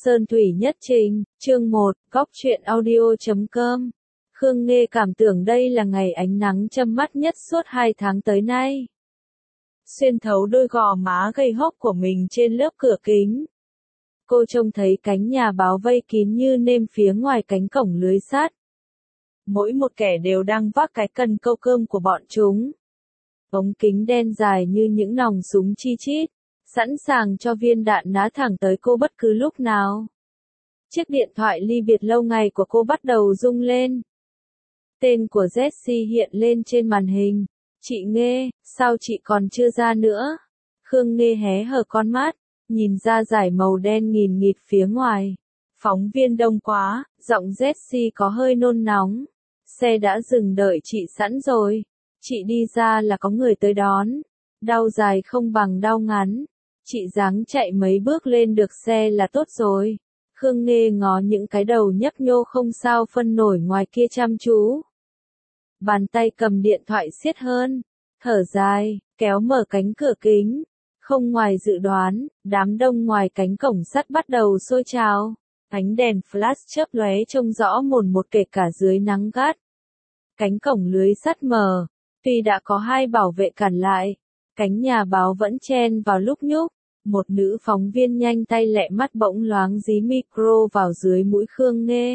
Sơn Thủy Nhất Trình, chương 1, Góc truyện audio.com. Khương Nghê cảm tưởng đây là ngày ánh nắng châm mắt nhất suốt 2 tháng tới nay. Xuyên thấu đôi gò má gầy hốc của mình trên lớp cửa kính. Cô trông thấy cánh nhà báo vây kín như nêm phía ngoài cánh cổng lưới sắt. Mỗi một kẻ đều đang vác cái cần câu cơm của bọn chúng. Ống kính đen dài như những nòng súng chi chít, sẵn sàng cho viên đạn ná thẳng tới cô bất cứ lúc nào. Chiếc điện thoại ly biệt lâu ngày của cô bắt đầu rung lên. Tên của Jessie hiện lên trên màn hình. Chị Nghê, sao chị còn chưa ra nữa? Khương Nghê hé hở con mắt, nhìn ra dải màu đen nghìn nghịt phía ngoài. Phóng viên đông quá, giọng Jessie có hơi nôn nóng. Xe đã dừng đợi chị sẵn rồi. Chị đi ra là có người tới đón. Đau dài không bằng đau ngắn. Chị dáng chạy mấy bước lên được xe là tốt rồi. Khương Nghê ngó những cái đầu nhấp nhô không sao phân nổi ngoài kia chăm chú. Bàn tay cầm điện thoại siết hơn. Thở dài, kéo mở cánh cửa kính. Không ngoài dự đoán, đám đông ngoài cánh cổng sắt bắt đầu sôi trào. Ánh đèn flash chớp lóe trông rõ mồn một kể cả dưới nắng gắt. Cánh cổng lưới sắt mở. Tuy đã có 2 bảo vệ cản lại, cánh nhà báo vẫn chen vào lúc nhúc. Một nữ phóng viên nhanh tay lẹ mắt bỗng loáng dí micro vào dưới mũi Khương Nghê.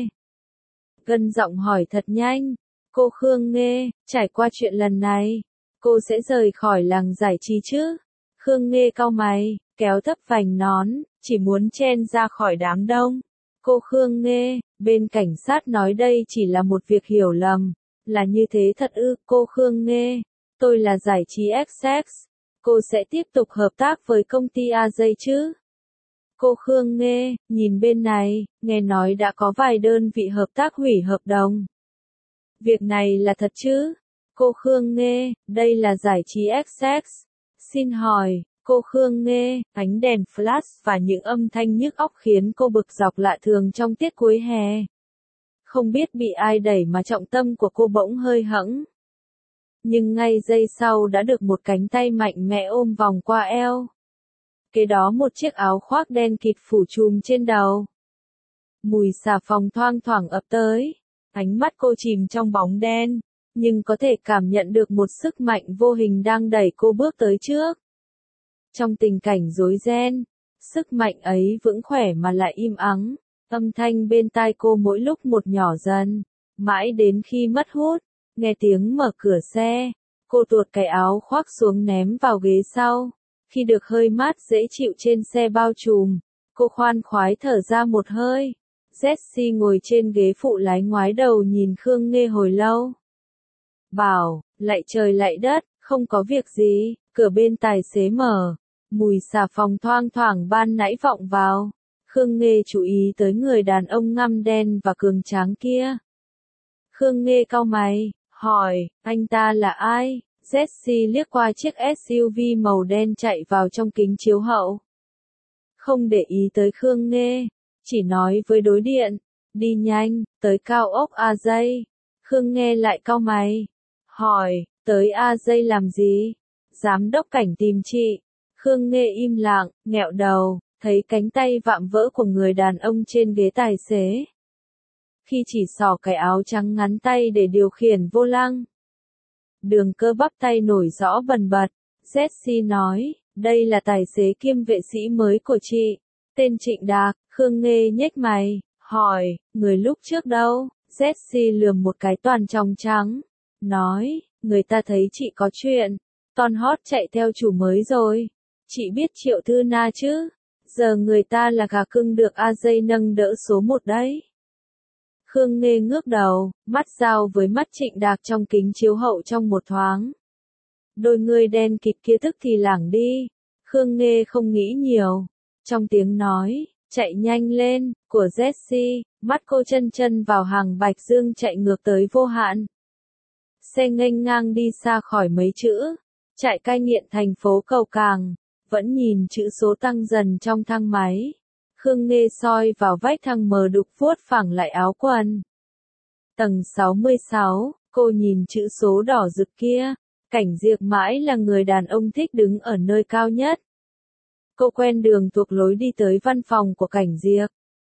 Gân giọng hỏi thật nhanh. Cô Khương Nghê, trải qua chuyện lần này, cô sẽ rời khỏi làng giải trí chứ? Khương Nghê cau mày, kéo thấp vành nón, chỉ muốn chen ra khỏi đám đông. Cô Khương Nghê, bên cảnh sát nói đây chỉ là một việc hiểu lầm. Là như thế thật ư? Cô Khương Nghê, tôi là giải trí XX. Cô sẽ tiếp tục hợp tác với công ty AJ chứ? Cô Khương Nghê, nhìn bên này, nghe nói đã có vài đơn vị hợp tác hủy hợp đồng. Việc này là thật chứ? Cô Khương Nghê, đây là giải trí XX. Xin hỏi, cô Khương Nghê, ánh đèn flash và những âm thanh nhức óc khiến cô bực dọc lạ thường trong tiết cuối hè. Không biết bị ai đẩy mà trọng tâm của cô bỗng hơi hẫng. Nhưng ngay giây sau đã được một cánh tay mạnh mẽ ôm vòng qua eo. Kế đó một chiếc áo khoác đen kịt phủ trùm trên đầu. Mùi xà phòng thoang thoảng ập tới. Ánh mắt cô chìm trong bóng đen, nhưng có thể cảm nhận được một sức mạnh vô hình đang đẩy cô bước tới trước. Trong tình cảnh rối ren, sức mạnh ấy vững khỏe mà lại im ắng. Âm thanh bên tai cô mỗi lúc một nhỏ dần, mãi đến khi mất hút, nghe tiếng mở cửa xe, cô tuột cái áo khoác xuống ném vào ghế sau. Khi được hơi mát dễ chịu trên xe bao trùm, cô khoan khoái thở ra một hơi. Jessie ngồi trên ghế phụ lái ngoái đầu nhìn Khương Nghê hồi lâu. Bảo, lạy trời lạy đất, không có việc gì, cửa bên tài xế mở. Mùi xà phòng thoang thoảng ban nãy vọng vào. Khương Nghê chú ý tới người đàn ông ngăm đen và cường tráng kia. Khương Nghê cau mày, hỏi, anh ta là ai? Jessie liếc qua chiếc SUV màu đen chạy vào trong kính chiếu hậu. Không để ý tới Khương Nghê, chỉ nói với đối điện, đi nhanh, tới cao ốc AJ. Khương Nghê lại cau mày, hỏi, tới AJ làm gì? Giám đốc cảnh tìm chị. Khương Nghê im lặng, nghẹo đầu, thấy cánh tay vạm vỡ của người đàn ông trên ghế tài xế. Khi chỉ xỏ cái áo trắng ngắn tay để điều khiển vô lăng. Đường cơ bắp tay nổi rõ bần bật. Jessie nói, đây là tài xế kiêm vệ sĩ mới của chị. Tên Trịnh Đạc. Khương Nghê nhếch mày, hỏi, người lúc trước đâu? Jessie lườm một cái toàn tròng trắng. Nói, người ta thấy chị có chuyện. Ton hot chạy theo chủ mới rồi. Chị biết Triệu Thư Na chứ? Giờ người ta là gà cưng được AJ nâng đỡ số 1 đấy. Khương Nghê ngước đầu, mắt giao với mắt Trịnh Đạc trong kính chiếu hậu trong một thoáng. Đôi người đen kịt kia tức thì lảng đi. Khương Nghê không nghĩ nhiều. Trong tiếng nói, chạy nhanh lên, của Jessie, mắt cô chân chân vào hàng bạch dương chạy ngược tới vô hạn. Xe nghênh ngang đi xa khỏi mấy chữ. Trại cai nghiện thành phố Cầu Càng. Vẫn nhìn chữ số tăng dần trong thang máy. Khương Nghê soi vào vách thang mờ đục vuốt phẳng lại áo quần. Tầng 66, cô nhìn chữ số đỏ rực kia. Cảnh Diệp mãi là người đàn ông thích đứng ở nơi cao nhất. Cô quen đường thuộc lối đi tới văn phòng của Cảnh Diệp.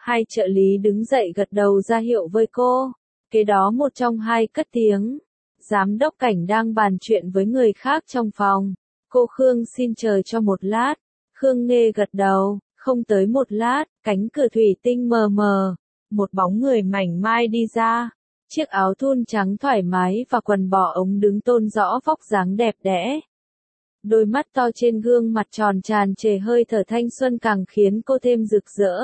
Hai trợ lý đứng dậy gật đầu ra hiệu với cô. Kế đó một trong hai cất tiếng. Giám đốc Cảnh đang bàn chuyện với người khác trong phòng. Cô Khương xin chờ cho một lát. Khương Nghê gật đầu, không tới một lát, cánh cửa thủy tinh mờ mờ. Một bóng người mảnh mai đi ra. Chiếc áo thun trắng thoải mái và quần bò ống đứng tôn rõ vóc dáng đẹp đẽ. Đôi mắt to trên gương mặt tròn tràn trề hơi thở thanh xuân càng khiến cô thêm rực rỡ.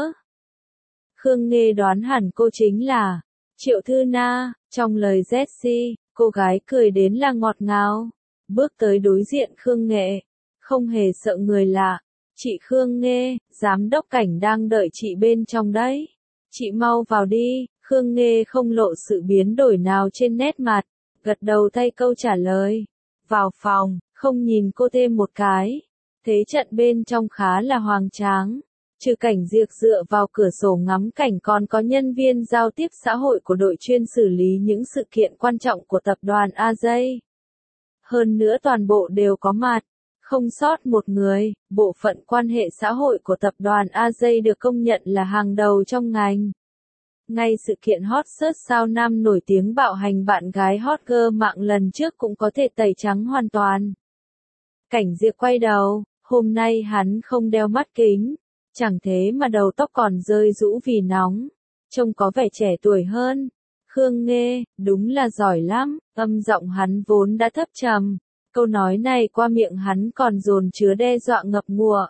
Khương Nghê đoán hẳn cô chính là Triệu Thư Na. Trong lời Jessie, cô gái cười đến là ngọt ngào. Bước tới đối diện Khương Nghê, không hề sợ người lạ. Chị Khương Nghê, giám đốc Cảnh đang đợi chị bên trong đấy. Chị mau vào đi. Khương Nghê không lộ sự biến đổi nào trên nét mặt, gật đầu thay câu trả lời. Vào phòng, không nhìn cô thêm một cái. Thế trận bên trong khá là hoành tráng. Trừ Cảnh Diệp dựa vào cửa sổ ngắm cảnh còn có nhân viên giao tiếp xã hội của đội chuyên xử lý những sự kiện quan trọng của tập đoàn AJ. Hơn nữa toàn bộ đều có mặt. Không sót một người, bộ phận quan hệ xã hội của tập đoàn AJ được công nhận là hàng đầu trong ngành. Ngay sự kiện hot search sao nam nổi tiếng bạo hành bạn gái hot girl mạng lần trước cũng có thể tẩy trắng hoàn toàn. Cảnh Diệp quay đầu, hôm nay hắn không đeo mắt kính, chẳng thế mà đầu tóc còn rơi rũ vì nóng, trông có vẻ trẻ tuổi hơn. Khương Nghê, đúng là giỏi lắm, âm giọng hắn vốn đã thấp trầm, câu nói này qua miệng hắn còn dồn chứa đe dọa ngập ngụa.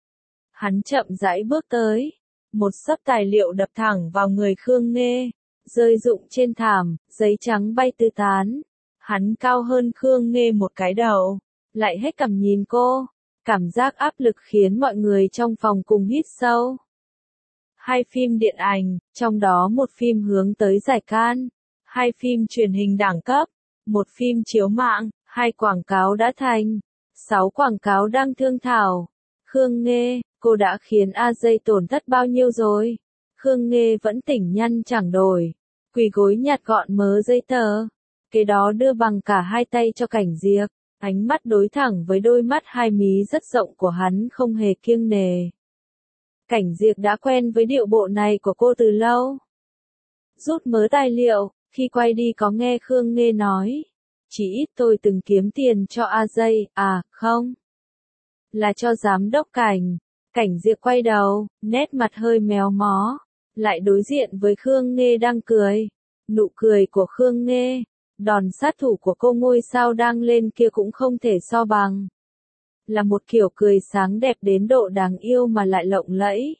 Hắn chậm rãi bước tới. Một xấp tài liệu đập thẳng vào người Khương Nghê, rơi rụng trên thảm, giấy trắng bay tứ tán. Hắn cao hơn Khương Nghê một cái đầu, lại hết cằm nhìn cô. Cảm giác áp lực khiến mọi người trong phòng cùng hít sâu. Hai phim điện ảnh, trong đó một phim hướng tới giải Cannes, hai phim truyền hình đẳng cấp, một phim chiếu mạng, hai quảng cáo đã thành, 6 quảng cáo đang thương thảo. Khương Nghê, cô đã khiến AJ tổn thất bao nhiêu rồi? Khương Nghê vẫn tỉnh nhăn chẳng đổi, quỳ gối nhặt gọn mớ giấy tờ. Kế đó đưa bằng cả hai tay cho Cảnh Diệp, ánh mắt đối thẳng với đôi mắt hai mí rất rộng của hắn không hề kiêng nề. Cảnh Diệp đã quen với điệu bộ này của cô từ lâu. Rút mớ tài liệu, khi quay đi có nghe Khương Nghê nói. Chỉ ít tôi từng kiếm tiền cho AJ, à, không? Là cho giám đốc Cảnh. Cảnh Diệp quay đầu, nét mặt hơi méo mó, lại đối diện với Khương Nghê đang cười. Nụ cười của Khương Nghê, đòn sát thủ của cô ngôi sao đang lên kia cũng không thể so bằng. Là một kiểu cười sáng đẹp đến độ đáng yêu mà lại lộng lẫy.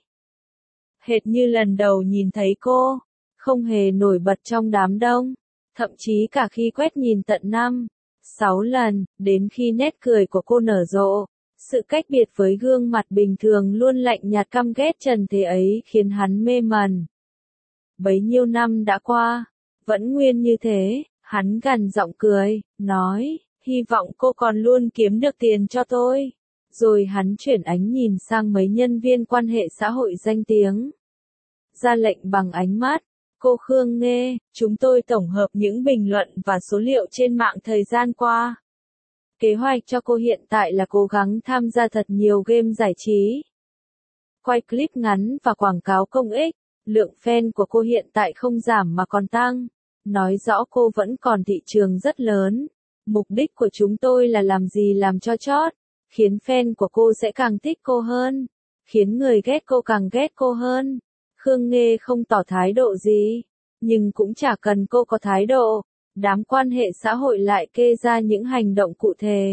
Hệt như lần đầu nhìn thấy cô, không hề nổi bật trong đám đông, thậm chí cả khi quét nhìn tận 5-6 lần, đến khi nét cười của cô nở rộ. Sự cách biệt với gương mặt bình thường luôn lạnh nhạt căm ghét trần thế ấy khiến hắn mê mẩn. Bấy nhiêu năm đã qua, vẫn nguyên như thế, hắn gằn giọng cười, nói, hy vọng cô còn luôn kiếm được tiền cho tôi. Rồi hắn chuyển ánh nhìn sang mấy nhân viên quan hệ xã hội danh tiếng. Ra lệnh bằng ánh mắt, cô Khương Nghê, chúng tôi tổng hợp những bình luận và số liệu trên mạng thời gian qua. Kế hoạch cho cô hiện tại là cố gắng tham gia thật nhiều game giải trí, quay clip ngắn và quảng cáo công ích. Lượng fan của cô hiện tại không giảm mà còn tăng, nói rõ cô vẫn còn thị trường rất lớn. Mục đích của chúng tôi là làm gì làm cho chót, khiến fan của cô sẽ càng thích cô hơn, khiến người ghét cô càng ghét cô hơn. Khương Nghê không tỏ thái độ gì, nhưng cũng chả cần cô có thái độ. Đám quan hệ xã hội lại kê ra những hành động cụ thể.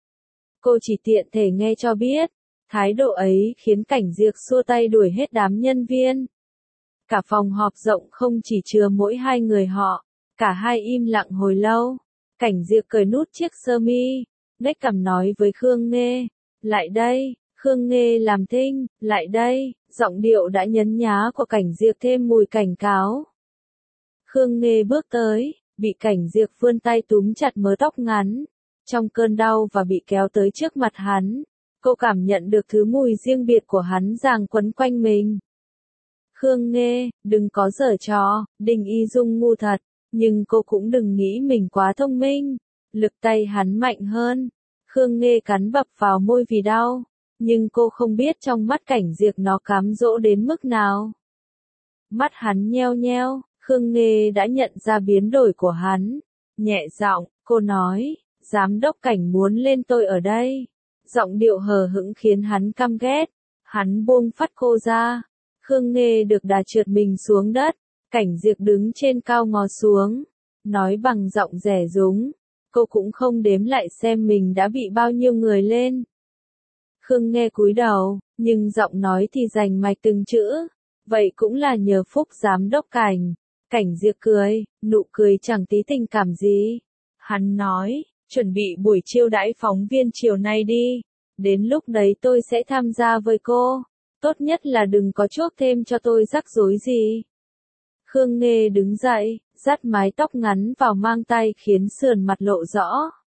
Cô chỉ tiện thể nghe cho biết, thái độ ấy khiến Cảnh Diệp xua tay đuổi hết đám nhân viên. Cả phòng họp rộng không chỉ chứa mỗi hai người họ, cả hai im lặng hồi lâu. Cảnh Diệp cởi nút chiếc sơ mi, nếch cằm nói với Khương Nghê, lại đây. Khương Nghê làm thinh, lại đây. Giọng điệu đã nhấn nhá của Cảnh Diệp thêm mùi cảnh cáo. Khương Nghê bước tới. Bị Cảnh Diệp vươn tay túm chặt mớ tóc ngắn. Trong cơn đau và bị kéo tới trước mặt hắn, cô cảm nhận được thứ mùi riêng biệt của hắn giằng quấn quanh mình. Khương Nghê, đừng có giở trò, Đinh Y Dung ngu thật, nhưng cô cũng đừng nghĩ mình quá thông minh. Lực tay hắn mạnh hơn. Khương Nghê cắn bập vào môi vì đau, nhưng cô không biết trong mắt Cảnh Diệp nó cám dỗ đến mức nào. Mắt hắn nheo nheo, Khương Nghê đã nhận ra biến đổi của hắn. Nhẹ giọng, cô nói, giám đốc Cảnh muốn lên tôi ở đây. Giọng điệu hờ hững khiến hắn căm ghét. Hắn buông phắt cô ra. Khương Nghê được đà trượt mình xuống đất. Cảnh Diệp đứng trên cao ngó xuống. Nói bằng giọng rẻ rúng. Cô cũng không đếm lại xem mình đã bị bao nhiêu người lên. Khương Nghê cúi đầu, nhưng giọng nói thì rành mạch từng chữ. Vậy cũng là nhờ phúc giám đốc Cảnh. Cảnh Diệp cười, nụ cười chẳng tí tình cảm gì. Hắn nói, chuẩn bị buổi chiêu đãi phóng viên chiều nay đi. Đến lúc đấy tôi sẽ tham gia với cô. Tốt nhất là đừng có chuốc thêm cho tôi rắc rối gì. Khương Nghê đứng dậy, dắt mái tóc ngắn vào mang tay khiến sườn mặt lộ rõ.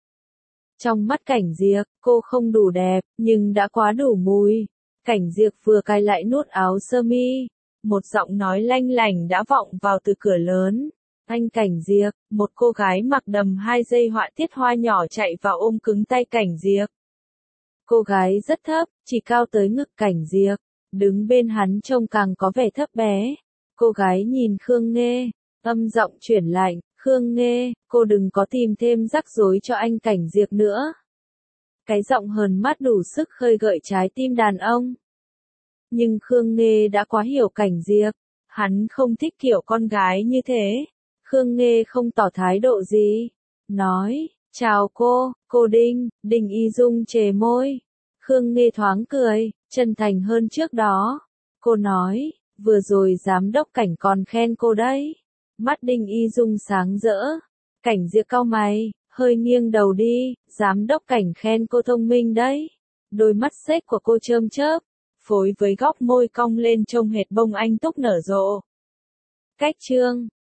Trong mắt Cảnh Diệp, cô không đủ đẹp, nhưng đã quá đủ mùi. Cảnh Diệp vừa cài lại nút áo sơ mi. Một giọng nói lanh lảnh đã vọng vào từ cửa lớn. Anh Cảnh Diệp, một cô gái mặc đầm 2 dây họa tiết hoa nhỏ chạy vào ôm cứng tay Cảnh Diệp. Cô gái rất thấp, chỉ cao tới ngực Cảnh Diệp. Đứng bên hắn trông càng có vẻ thấp bé. Cô gái nhìn Khương Nghê, âm giọng chuyển lạnh, Khương Nghê, cô đừng có tìm thêm rắc rối cho anh Cảnh Diệp nữa. Cái giọng hờn mắt đủ sức khơi gợi trái tim đàn ông. Nhưng Khương Nghê đã quá hiểu Cảnh Diệp. Hắn không thích kiểu con gái như thế. Khương Nghê không tỏ thái độ gì. Nói, chào cô Đinh. Đinh Y Dung chề môi. Khương Nghê thoáng cười, chân thành hơn trước đó. Cô nói, vừa rồi giám đốc Cảnh còn khen cô đấy. Mắt Đinh Y Dung sáng rỡ. Cảnh Diệp cau mày, hơi nghiêng đầu đi. Giám đốc Cảnh khen cô thông minh đấy. Đôi mắt xếch của cô chớm chớp, phối với góc môi cong lên trông hệt bông anh túc nở rộ. Cách chương